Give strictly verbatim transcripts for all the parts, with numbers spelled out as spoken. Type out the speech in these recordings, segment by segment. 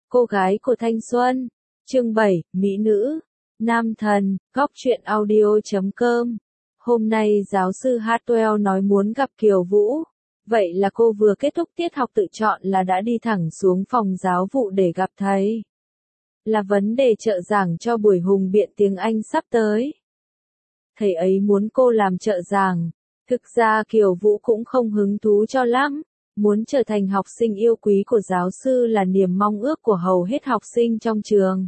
Cô gái của thanh xuân. Chương bảy, Mỹ nữ. Nam thần, góc truyện audio chấm com. Hôm nay giáo sư Hartwell nói muốn gặp Kiều Vũ. Vậy là cô vừa kết thúc tiết học tự chọn là đã đi thẳng xuống phòng giáo vụ để gặp thầy. Là vấn đề trợ giảng cho buổi hùng biện tiếng Anh sắp tới. Thầy ấy muốn cô làm trợ giảng. Thực ra Kiều Vũ cũng không hứng thú cho lắm. Muốn trở thành học sinh yêu quý của giáo sư là niềm mong ước của hầu hết học sinh trong trường.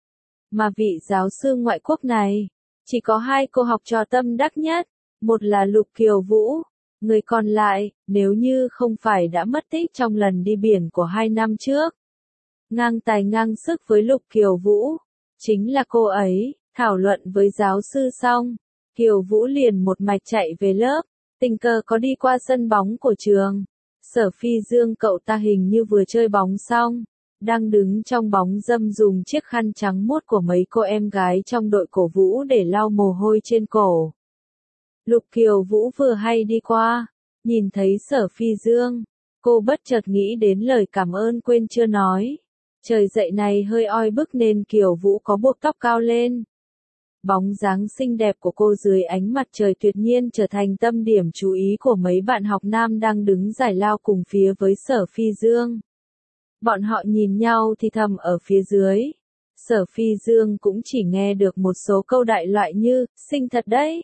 Mà vị giáo sư ngoại quốc này, chỉ có hai cô học trò tâm đắc nhất, một là Lục Kiều Vũ, người còn lại, nếu như không phải đã mất tích trong lần đi biển của hai năm trước. Ngang tài ngang sức với Lục Kiều Vũ, chính là cô ấy. Thảo luận với giáo sư xong, Kiều Vũ liền một mạch chạy về lớp, tình cờ có đi qua sân bóng của trường. Sở Phi Dương cậu ta hình như vừa chơi bóng xong, đang đứng trong bóng râm dùng chiếc khăn trắng muốt của mấy cô em gái trong đội cổ vũ để lau mồ hôi trên cổ. Lục Kiều Vũ vừa hay đi qua, nhìn thấy Sở Phi Dương, cô bất chợt nghĩ đến lời cảm ơn quên chưa nói. Trời dậy này hơi oi bức nên Kiều Vũ có buộc tóc cao lên. Bóng dáng xinh đẹp của cô dưới ánh mặt trời tuyệt nhiên trở thành tâm điểm chú ý của mấy bạn học nam đang đứng giải lao cùng phía với Sở Phi Dương. Bọn họ nhìn nhau thì thầm ở phía dưới. Sở Phi Dương cũng chỉ nghe được một số câu đại loại như, xinh thật đấy.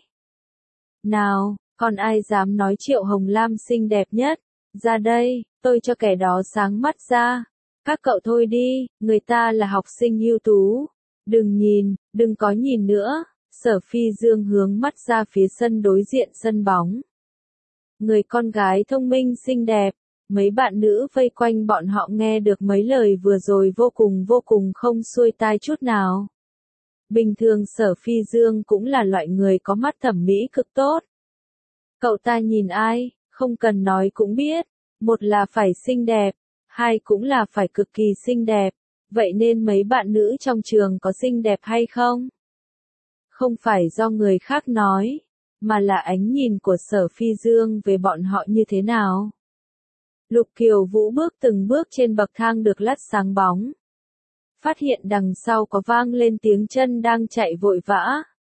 Nào, còn ai dám nói Triệu Hồng Lam xinh đẹp nhất? Ra đây, tôi cho kẻ đó sáng mắt ra. Các cậu thôi đi, người ta là học sinh ưu tú. Đừng nhìn, đừng có nhìn nữa. Sở Phi Dương hướng mắt ra phía sân đối diện sân bóng. Người con gái thông minh xinh đẹp, mấy bạn nữ vây quanh bọn họ nghe được mấy lời vừa rồi vô cùng vô cùng không xuôi tai chút nào. Bình thường Sở Phi Dương cũng là loại người có mắt thẩm mỹ cực tốt. Cậu ta nhìn ai, không cần nói cũng biết, một là phải xinh đẹp, hai cũng là phải cực kỳ xinh đẹp. Vậy nên mấy bạn nữ trong trường có xinh đẹp hay không? Không phải do người khác nói, mà là ánh nhìn của Sở Phi Dương về bọn họ như thế nào. Lục Kiều Vũ bước từng bước trên bậc thang được lát sáng bóng. Phát hiện đằng sau có vang lên tiếng chân đang chạy vội vã.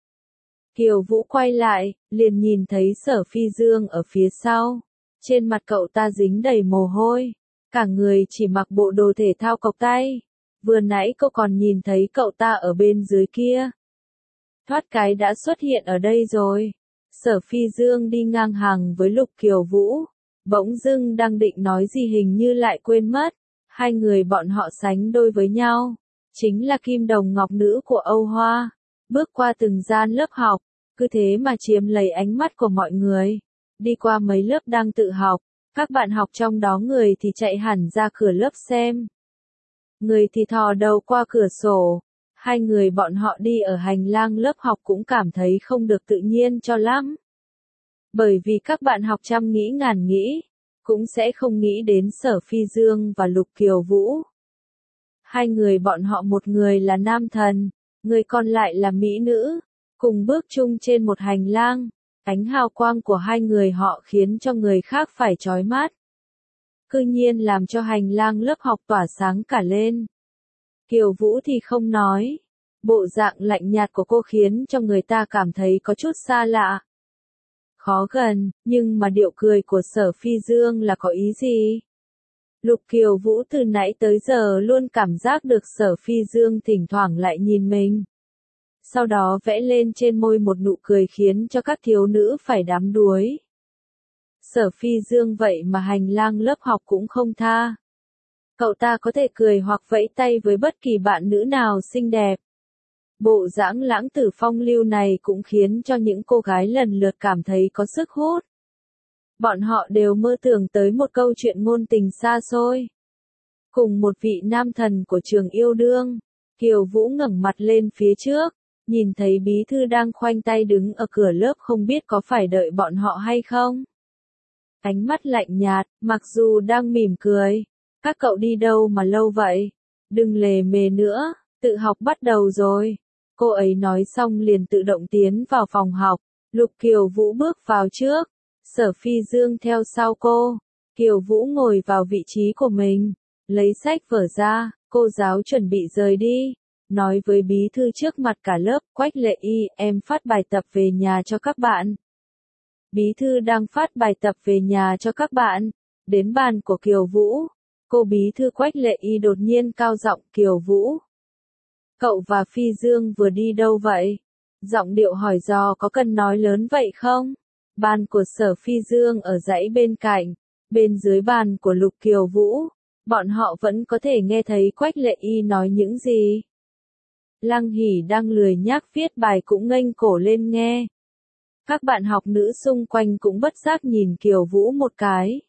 Kiều Vũ quay lại, liền nhìn thấy Sở Phi Dương ở phía sau. Trên mặt cậu ta dính đầy mồ hôi, cả người chỉ mặc bộ đồ thể thao cộc tay. Vừa nãy cô còn nhìn thấy cậu ta ở bên dưới kia. Thoát cái đã xuất hiện ở đây rồi. Sở Phi Dương đi ngang hàng với Lục Kiều Vũ. Bỗng dưng đang định nói gì hình như lại quên mất. Hai người bọn họ sánh đôi với nhau. Chính là kim đồng ngọc nữ của Âu Hoa. Bước qua từng gian lớp học. Cứ thế mà chiếm lấy ánh mắt của mọi người. Đi qua mấy lớp đang tự học. Các bạn học trong đó người thì chạy hẳn ra cửa lớp xem. Người thì thò đầu qua cửa sổ. Hai người bọn họ đi ở hành lang lớp học cũng cảm thấy không được tự nhiên cho lắm. Bởi vì các bạn học trăm nghĩ ngàn nghĩ, cũng sẽ không nghĩ đến Sở Phi Dương và Lục Kiều Vũ. Hai người bọn họ một người là nam thần, người còn lại là mỹ nữ, cùng bước chung trên một hành lang. Ánh hào quang của hai người họ khiến cho người khác phải chói mắt. Cư nhiên làm cho hành lang lớp học tỏa sáng cả lên. Kiều Vũ thì không nói. Bộ dạng lạnh nhạt của cô khiến cho người ta cảm thấy có chút xa lạ. Khó gần, nhưng mà điệu cười của Sở Phi Dương là có ý gì? Lục Kiều Vũ từ nãy tới giờ luôn cảm giác được Sở Phi Dương thỉnh thoảng lại nhìn mình. Sau đó vẽ lên trên môi một nụ cười khiến cho các thiếu nữ phải đắm đuối. Sở Phi Dương vậy mà hành lang lớp học cũng không tha. Cậu ta có thể cười hoặc vẫy tay với bất kỳ bạn nữ nào xinh đẹp. Bộ dáng lãng tử phong lưu này cũng khiến cho những cô gái lần lượt cảm thấy có sức hút. Bọn họ đều mơ tưởng tới một câu chuyện ngôn tình xa xôi. Cùng một vị nam thần của trường yêu đương, Kiều Vũ ngẩng mặt lên phía trước, nhìn thấy bí thư đang khoanh tay đứng ở cửa lớp không biết có phải đợi bọn họ hay không. Ánh mắt lạnh nhạt, mặc dù đang mỉm cười. Các cậu đi đâu mà lâu vậy? Đừng lề mề nữa, tự học bắt đầu rồi. Cô ấy nói xong liền tự động tiến vào phòng học. Lục Kiều Vũ bước vào trước. Sở Phi Dương theo sau cô. Kiều Vũ ngồi vào vị trí của mình. Lấy sách vở ra. Cô giáo chuẩn bị rời đi, nói với bí thư trước mặt cả lớp, Quách Lệ Y, em phát bài tập về nhà cho các bạn. Bí thư đang phát bài tập về nhà cho các bạn, đến bàn của Kiều Vũ, cô bí thư Quách Lệ Y đột nhiên cao giọng, Kiều Vũ. Cậu và Phi Dương vừa đi đâu vậy? Giọng điệu hỏi dò có cần nói lớn vậy không? Bàn của Sở Phi Dương ở dãy bên cạnh, bên dưới bàn của Lục Kiều Vũ, bọn họ vẫn có thể nghe thấy Quách Lệ Y nói những gì. Lăng Hỷ đang lười nhác viết bài cũng nghênh cổ lên nghe. Các bạn học nữ xung quanh cũng bất giác nhìn Kiều Vũ một cái.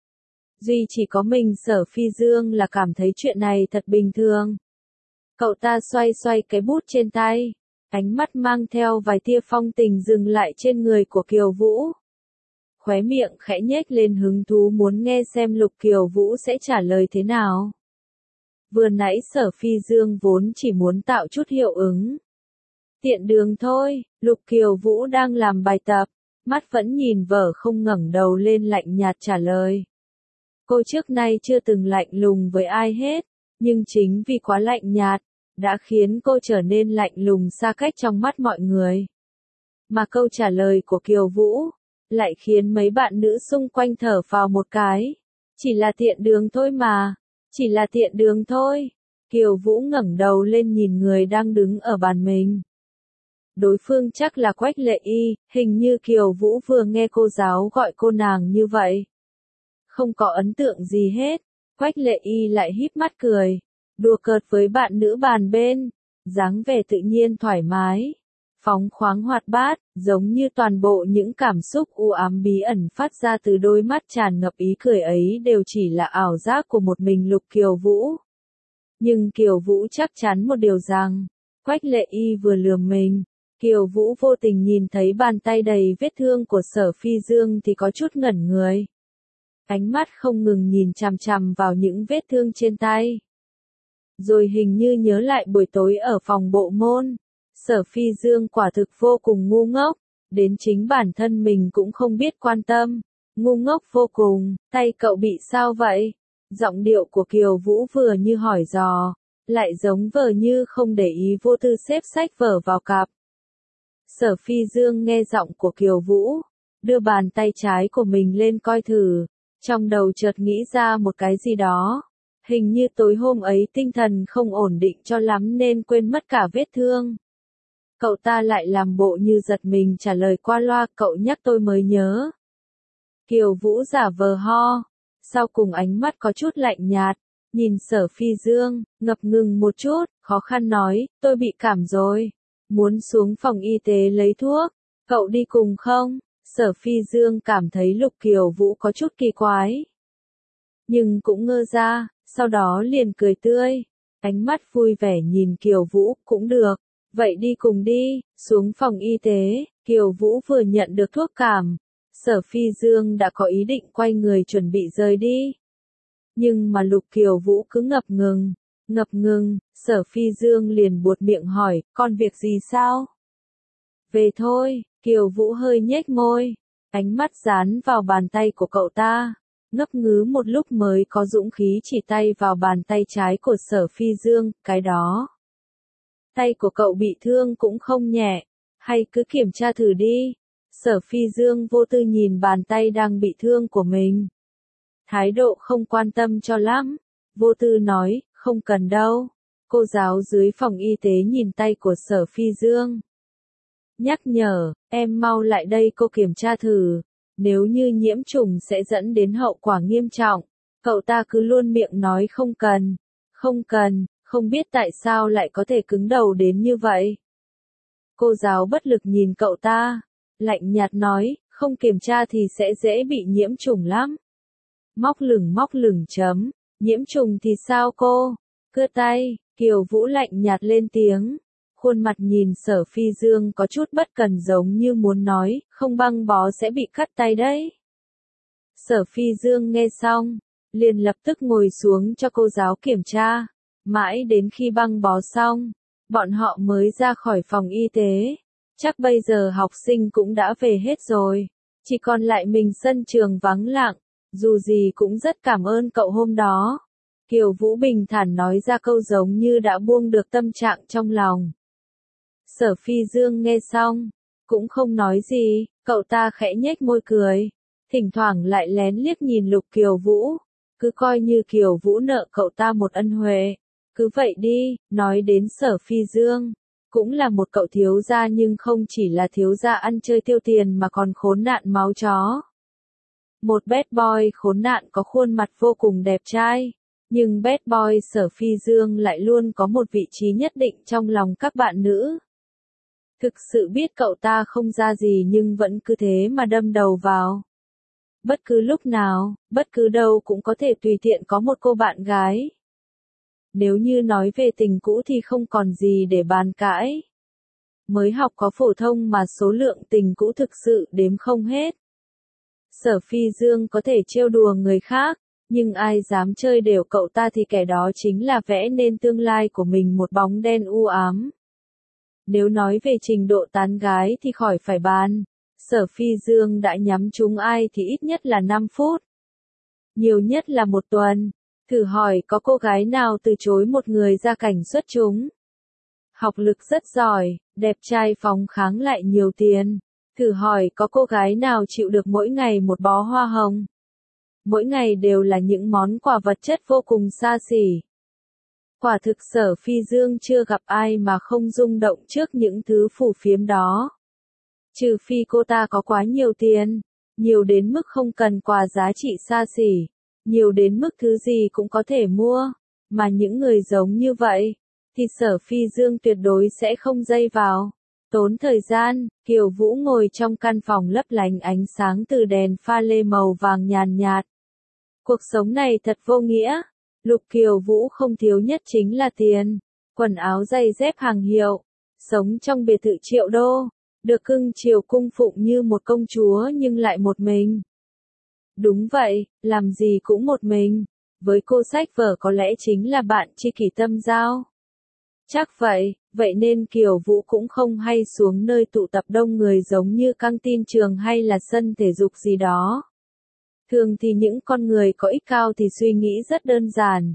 Duy chỉ có mình Sở Phi Dương là cảm thấy chuyện này thật bình thường. Cậu ta xoay xoay cái bút trên tay, ánh mắt mang theo vài tia phong tình dừng lại trên người của Kiều Vũ. Khóe miệng khẽ nhếch lên hứng thú muốn nghe xem Lục Kiều Vũ sẽ trả lời thế nào. Vừa nãy Sở Phi Dương vốn chỉ muốn tạo chút hiệu ứng. Tiện đường thôi, Lục Kiều Vũ đang làm bài tập, mắt vẫn nhìn vở không ngẩng đầu lên lạnh nhạt trả lời. Cô trước nay chưa từng lạnh lùng với ai hết, nhưng chính vì quá lạnh nhạt, đã khiến cô trở nên lạnh lùng xa cách trong mắt mọi người. Mà câu trả lời của Kiều Vũ, lại khiến mấy bạn nữ xung quanh thở phào một cái. Chỉ là tiện đường thôi mà, chỉ là tiện đường thôi. Kiều Vũ ngẩng đầu lên nhìn người đang đứng ở bàn mình. Đối phương chắc là Quách Lệ Y, hình như Kiều Vũ vừa nghe cô giáo gọi cô nàng như vậy. Không có ấn tượng gì hết, Quách Lệ Y lại híp mắt cười, đùa cợt với bạn nữ bàn bên, dáng vẻ tự nhiên thoải mái, phóng khoáng hoạt bát, giống như toàn bộ những cảm xúc u ám bí ẩn phát ra từ đôi mắt tràn ngập ý cười ấy đều chỉ là ảo giác của một mình Lục Kiều Vũ. Nhưng Kiều Vũ chắc chắn một điều rằng, Quách Lệ Y vừa lừa mình. Kiều Vũ vô tình nhìn thấy bàn tay đầy vết thương của Sở Phi Dương thì có chút ngẩn người. Ánh mắt không ngừng nhìn chằm chằm vào những vết thương trên tay. Rồi hình như nhớ lại buổi tối ở phòng bộ môn. Sở Phi Dương quả thực vô cùng ngu ngốc, đến chính bản thân mình cũng không biết quan tâm. Ngu ngốc vô cùng, tay cậu bị sao vậy? Giọng điệu của Kiều Vũ vừa như hỏi dò, lại giống vờ như không để ý vô tư xếp sách vở vào cặp. Sở Phi Dương nghe giọng của Kiều Vũ, đưa bàn tay trái của mình lên coi thử, trong đầu chợt nghĩ ra một cái gì đó. Hình như tối hôm ấy tinh thần không ổn định cho lắm nên quên mất cả vết thương. Cậu ta lại làm bộ như giật mình trả lời qua loa, cậu nhắc tôi mới nhớ. Kiều Vũ giả vờ ho, sau cùng ánh mắt có chút lạnh nhạt, nhìn Sở Phi Dương, ngập ngừng một chút, khó khăn nói, tôi bị cảm rồi. Muốn xuống phòng y tế lấy thuốc, cậu đi cùng không? Sở Phi Dương cảm thấy Lục Kiều Vũ có chút kỳ quái. Nhưng cũng ngơ ra, sau đó liền cười tươi, ánh mắt vui vẻ nhìn Kiều Vũ, cũng được, vậy đi cùng đi, xuống phòng y tế, Kiều Vũ vừa nhận được thuốc cảm, Sở Phi Dương đã có ý định quay người chuẩn bị rời đi. Nhưng mà Lục Kiều Vũ cứ ngập ngừng. Ngập ngừng, Sở Phi Dương liền buột miệng hỏi, còn việc gì sao? Về thôi, Kiều Vũ hơi nhếch môi, ánh mắt dán vào bàn tay của cậu ta, ngấp ngứ một lúc mới có dũng khí chỉ tay vào bàn tay trái của Sở Phi Dương, cái đó. Tay của cậu bị thương cũng không nhẹ, hay cứ kiểm tra thử đi. Sở Phi Dương vô tư nhìn bàn tay đang bị thương của mình. Thái độ không quan tâm cho lắm, vô tư nói, không cần đâu. Cô giáo dưới phòng y tế nhìn tay của Sở Phi Dương. Nhắc nhở, em mau lại đây cô kiểm tra thử. Nếu như nhiễm trùng sẽ dẫn đến hậu quả nghiêm trọng. Cậu ta cứ luôn miệng nói không cần. Không cần, không biết tại sao lại có thể cứng đầu đến như vậy. Cô giáo bất lực nhìn cậu ta. Lạnh nhạt nói, không kiểm tra thì sẽ dễ bị nhiễm trùng lắm. Móc lửng móc lửng chấm. Nhiễm trùng thì sao cô? Cưa tay, Kiều Vũ lạnh nhạt lên tiếng. Khuôn mặt nhìn Sở Phi Dương có chút bất cần giống như muốn nói, không băng bó sẽ bị cắt tay đấy. Sở Phi Dương nghe xong, liền lập tức ngồi xuống cho cô giáo kiểm tra. Mãi đến khi băng bó xong, bọn họ mới ra khỏi phòng y tế. Chắc bây giờ học sinh cũng đã về hết rồi. Chỉ còn lại mình sân trường vắng lặng. Dù gì cũng rất cảm ơn cậu hôm đó. Kiều Vũ bình thản nói ra câu giống như đã buông được tâm trạng trong lòng. Sở Phi Dương nghe xong, cũng không nói gì, cậu ta khẽ nhếch môi cười, thỉnh thoảng lại lén liếc nhìn Lục Kiều Vũ, cứ coi như Kiều Vũ nợ cậu ta một ân huệ. Cứ vậy đi, nói đến Sở Phi Dương, cũng là một cậu thiếu gia nhưng không chỉ là thiếu gia ăn chơi tiêu tiền mà còn khốn nạn máu chó. Một bad boy khốn nạn có khuôn mặt vô cùng đẹp trai, nhưng bad boy Sở Phi Dương lại luôn có một vị trí nhất định trong lòng các bạn nữ. Thực sự biết cậu ta không ra gì nhưng vẫn cứ thế mà đâm đầu vào. Bất cứ lúc nào, bất cứ đâu cũng có thể tùy tiện có một cô bạn gái. Nếu như nói về tình cũ thì không còn gì để bàn cãi. Mới học có phổ thông mà số lượng tình cũ thực sự đếm không hết. Sở Phi Dương có thể trêu đùa người khác, nhưng ai dám chơi đều cậu ta thì kẻ đó chính là vẽ nên tương lai của mình một bóng đen u ám. Nếu nói về trình độ tán gái thì khỏi phải bàn. Sở Phi Dương đã nhắm trúng ai thì ít nhất là năm phút. Nhiều nhất là một tuần. Thử hỏi có cô gái nào từ chối một người ra cảnh xuất chúng. Học lực rất giỏi, đẹp trai phóng kháng lại nhiều tiền. Thử hỏi có cô gái nào chịu được mỗi ngày một bó hoa hồng. Mỗi ngày đều là những món quà vật chất vô cùng xa xỉ. Quả thực Sở Phi Dương chưa gặp ai mà không rung động trước những thứ phù phiếm đó. Trừ phi cô ta có quá nhiều tiền, nhiều đến mức không cần quà giá trị xa xỉ, nhiều đến mức thứ gì cũng có thể mua, mà những người giống như vậy, thì Sở Phi Dương tuyệt đối sẽ không dây vào. Tốn thời gian, Kiều Vũ ngồi trong căn phòng lấp lánh ánh sáng từ đèn pha lê màu vàng nhàn nhạt. Cuộc sống này thật vô nghĩa. Lục Kiều Vũ không thiếu nhất chính là tiền, quần áo giày dép hàng hiệu, sống trong biệt thự triệu đô, được cưng chiều cung phụng như một công chúa nhưng lại một mình. Đúng vậy, làm gì cũng một mình, với cô sách vở có lẽ chính là bạn tri kỷ tâm giao. Chắc vậy, vậy nên Kiều Vũ cũng không hay xuống nơi tụ tập đông người giống như căng tin trường hay là sân thể dục gì đó. Thường thì những con người có ích cao thì suy nghĩ rất đơn giản.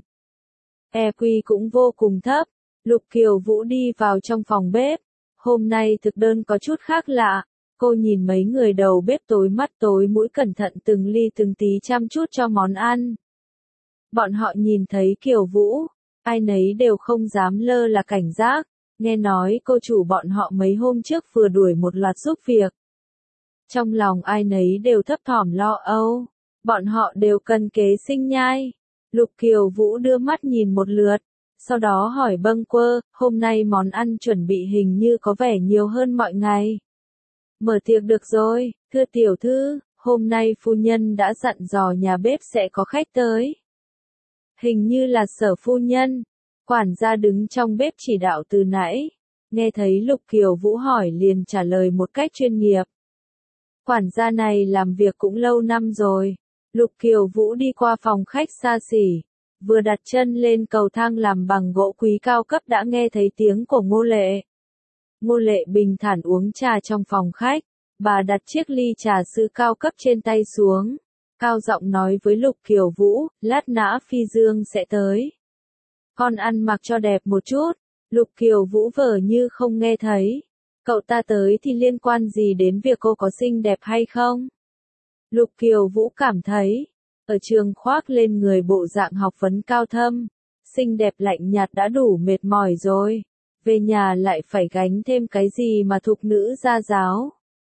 e quy cũng vô cùng thấp. Lục Kiều Vũ đi vào trong phòng bếp. Hôm nay thực đơn có chút khác lạ. Cô nhìn mấy người đầu bếp tối mắt tối mũi cẩn thận từng ly từng tí chăm chút cho món ăn. Bọn họ nhìn thấy Kiều Vũ, ai nấy đều không dám lơ là cảnh giác. Nghe nói cô chủ bọn họ mấy hôm trước vừa đuổi một loạt giúp việc. Trong lòng ai nấy đều thấp thỏm lo âu. Bọn họ đều cần kế sinh nhai. Lục Kiều Vũ đưa mắt nhìn một lượt, sau đó hỏi bâng quơ, hôm nay món ăn chuẩn bị hình như có vẻ nhiều hơn mọi ngày. Mở tiệc được rồi, thưa tiểu thư, hôm nay phu nhân đã dặn dò nhà bếp sẽ có khách tới. Hình như là Sở phu nhân. Quản gia đứng trong bếp chỉ đạo từ nãy. Nghe thấy Lục Kiều Vũ hỏi liền trả lời một cách chuyên nghiệp. Quản gia này làm việc cũng lâu năm rồi. Lục Kiều Vũ đi qua phòng khách xa xỉ, vừa đặt chân lên cầu thang làm bằng gỗ quý cao cấp đã nghe thấy tiếng của Ngô Lệ. Ngô Lệ bình thản uống trà trong phòng khách, bà đặt chiếc ly trà sữa cao cấp trên tay xuống, cao giọng nói với Lục Kiều Vũ, lát nữa Phi Dương sẽ tới. Con ăn mặc cho đẹp một chút. Lục Kiều Vũ vờ như không nghe thấy. Cậu ta tới thì liên quan gì đến việc cô có xinh đẹp hay không? Lục Kiều Vũ cảm thấy, ở trường khoác lên người bộ dạng học vấn cao thâm, xinh đẹp lạnh nhạt đã đủ mệt mỏi rồi, về nhà lại phải gánh thêm cái gì mà thục nữ gia giáo.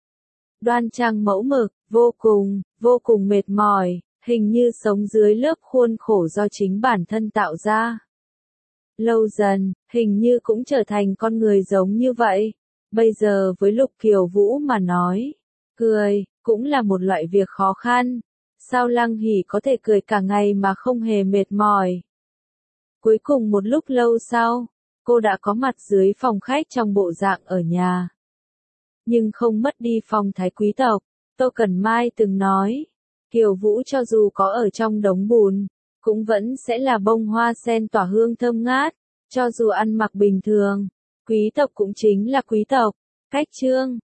Đoan trang mẫu mực, vô cùng, vô cùng mệt mỏi, hình như sống dưới lớp khuôn khổ do chính bản thân tạo ra. Lâu dần, hình như cũng trở thành con người giống như vậy. Bây giờ với Lục Kiều Vũ mà nói, cười, cũng là một loại việc khó khăn. Sao Lăng Hỉ có thể cười cả ngày mà không hề mệt mỏi? Cuối cùng một lúc lâu sau, cô đã có mặt dưới phòng khách trong bộ dạng ở nhà. Nhưng không mất đi phong thái quý tộc. Tô Cẩn Mai từng nói, Kiều Vũ cho dù có ở trong đống bùn, cũng vẫn sẽ là bông hoa sen tỏa hương thơm ngát. Cho dù ăn mặc bình thường, quý tộc cũng chính là quý tộc. Cách chương